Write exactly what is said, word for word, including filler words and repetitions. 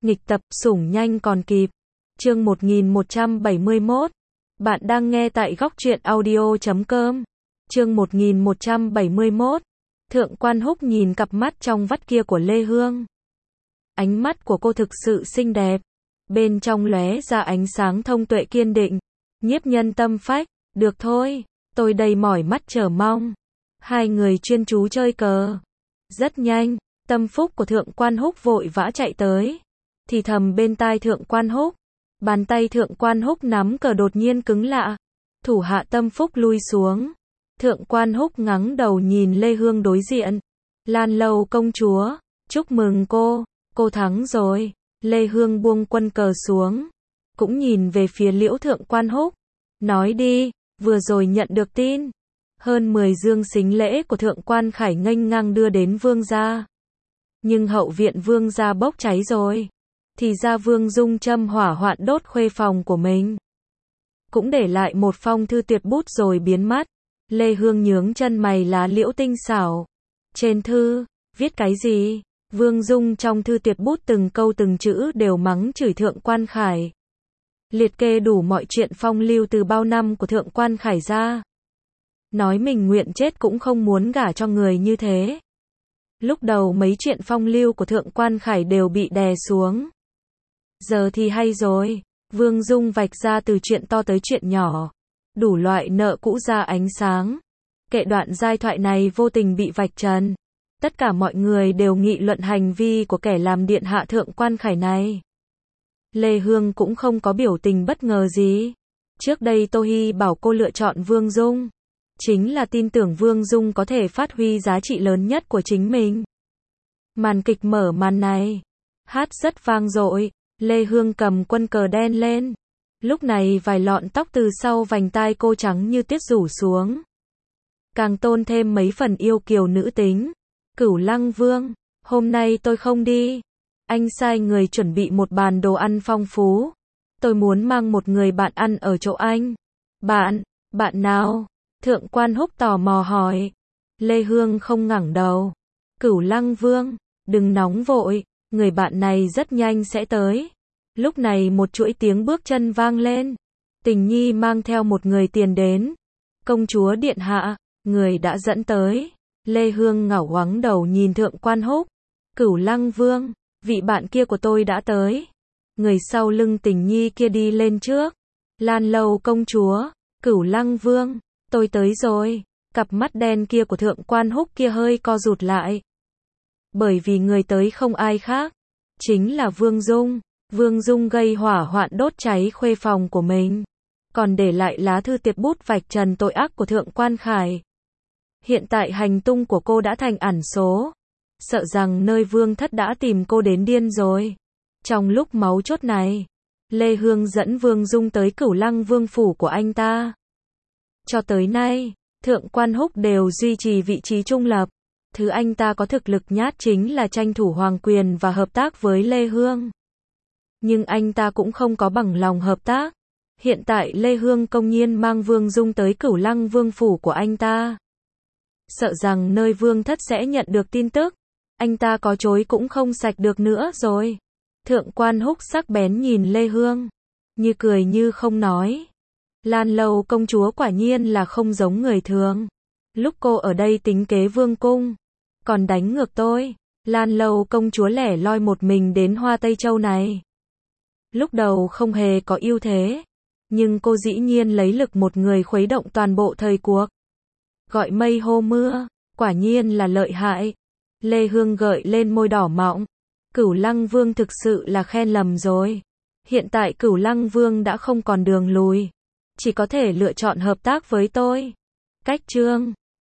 Nghịch tập, sủng nhanh còn kịp. Chương một nghìn một trăm bảy mươi mốt. Bạn đang nghe tại góc truyện audio chấm com. Chương một nghìn một trăm bảy mươi mốt. Thượng Quan Húc nhìn cặp mắt trong vắt kia của Lê Hương. Ánh mắt của cô thực sự xinh đẹp. Bên trong lóe ra ánh sáng thông tuệ kiên định. Nhiếp nhân tâm phách. Được thôi, tôi đầy mỏi mắt chờ mong. Hai người chuyên chú chơi cờ. Rất nhanh, tâm phúc của Thượng Quan Húc vội vã chạy tới. Thì thầm bên tai Thượng Quan Húc. Bàn tay Thượng Quan Húc nắm cờ đột nhiên cứng lạ. Thủ hạ tâm phúc lui xuống. Thượng Quan Húc ngẩng đầu nhìn Lê Hương đối diện. Lan Lâu công chúa, chúc mừng cô, cô thắng rồi. Lê Hương buông quân cờ xuống. Cũng nhìn về phía Liễu Thượng Quan Húc. Nói đi, vừa rồi nhận được tin. Hơn mười dương xính lễ của Thượng Quan Khải nghênh ngang đưa đến vương gia. Nhưng hậu viện vương gia bốc cháy rồi. Thì ra Vương Dung châm hỏa hoạn đốt khuê phòng của mình. Cũng để lại một phong thư tuyệt bút rồi biến mất. Lê Hương nhướng chân mày lá liễu tinh xảo. Trên thư, viết cái gì? Vương Dung trong thư tuyệt bút từng câu từng chữ đều mắng chửi Thượng Quan Khải. Liệt kê đủ mọi chuyện phong lưu từ bao năm của Thượng Quan Khải ra. Nói mình nguyện chết cũng không muốn gả cho người như thế. Lúc đầu mấy chuyện phong lưu của Thượng Quan Khải đều bị đè xuống. Giờ thì hay rồi, Vương Dung vạch ra từ chuyện to tới chuyện nhỏ. Đủ loại nợ cũ ra ánh sáng. Kệ đoạn giai thoại này vô tình bị vạch trần. Tất cả mọi người đều nghị luận hành vi của kẻ làm điện hạ Thượng Quan Khải này. Lê Hương cũng không có biểu tình bất ngờ gì. Trước đây Tô Hi bảo cô lựa chọn Vương Dung. Chính là tin tưởng Vương Dung có thể phát huy giá trị lớn nhất của chính mình. Màn kịch mở màn này. Hát rất vang dội. Lê Hương cầm quân cờ đen lên. Lúc này vài lọn tóc từ sau vành tai cô trắng như tuyết rủ xuống. Càng tôn thêm mấy phần yêu kiều nữ tính. Cửu Lăng Vương, hôm nay tôi không đi. Anh sai người chuẩn bị một bàn đồ ăn phong phú. Tôi muốn mang một người bạn ăn ở chỗ anh. Bạn, bạn nào? Thượng Quan Húc tò mò hỏi. Lê Hương không ngẩng đầu. Cửu Lăng Vương, đừng nóng vội, người bạn này rất nhanh sẽ tới. Lúc này một chuỗi tiếng bước chân vang lên. Tình Nhi mang theo một người tiền đến. Công chúa điện hạ, người đã dẫn tới. Lê Hương ngẩng ngoắng đầu nhìn Thượng Quan Húc. Cửu Lăng Vương, vị bạn kia của tôi đã tới. Người sau lưng Tình Nhi kia đi lên trước. Lan Lâu công chúa, Cửu Lăng Vương, tôi tới rồi. Cặp mắt đen kia của Thượng Quan Húc kia hơi co rụt lại. Bởi vì người tới không ai khác. Chính là Vương Dung. Vương Dung gây hỏa hoạn đốt cháy khuê phòng của mình. Còn để lại lá thư tuyệt bút vạch trần tội ác của Thượng Quan Khải. Hiện tại hành tung của cô đã thành ẩn số. Sợ rằng nơi vương thất đã tìm cô đến điên rồi. Trong lúc máu chốt này, Lê Hương dẫn Vương Dung tới Cửu Lăng Vương phủ của anh ta. Cho tới nay, Thượng Quan Húc đều duy trì vị trí trung lập. Thứ anh ta có thực lực nhát chính là tranh thủ hoàng quyền và hợp tác với Lê Hương. Nhưng anh ta cũng không có bằng lòng hợp tác. Hiện tại Lê Hương công nhiên mang Vương Dung tới Cửu Lăng Vương phủ của anh ta. Sợ rằng nơi vương thất sẽ nhận được tin tức. Anh ta có chối cũng không sạch được nữa rồi. Thượng Quan Húc sắc bén nhìn Lê Hương. Như cười như không nói. Lan Lâu công chúa quả nhiên là không giống người thường. Lúc cô ở đây tính kế vương cung. Còn đánh ngược tôi. Lan Lâu công chúa lẻ loi một mình đến Hoa Tây Châu này. Lúc đầu không hề có ưu thế. Nhưng cô dĩ nhiên lấy lực một người khuấy động toàn bộ thời cuộc. Gọi mây hô mưa, quả nhiên là lợi hại. Lê Hương gợi lên môi đỏ mọng. Cửu Lăng Vương thực sự là khen lầm rồi. Hiện tại Cửu Lăng Vương đã không còn đường lùi. Chỉ có thể lựa chọn hợp tác với tôi. Cách chương